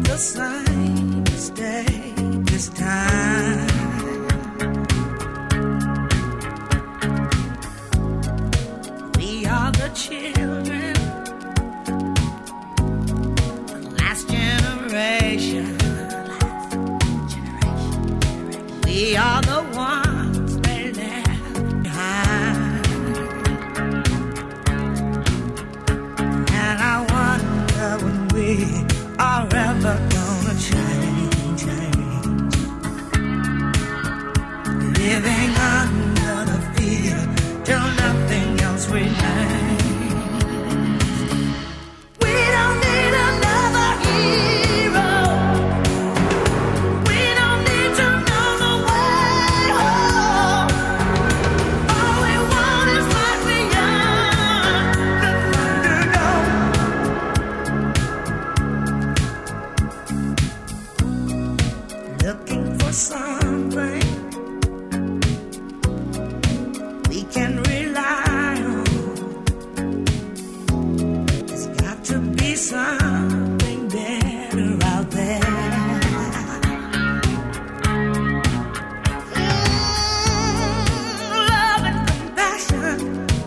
the same mistake this time. We are the children, the last generation. We are the ones they left behind. And I wonder when we are ever gonna change. Living under the fear till nothing else remains. We don't need another hero. We don't need to know the way home. All we want is right beyond the Thunderdome. Looking for something we can rely on. There's got to be something better out there. Love and compassion.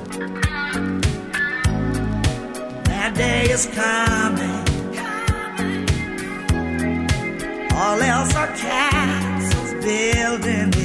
That day is coming. All else are castles built in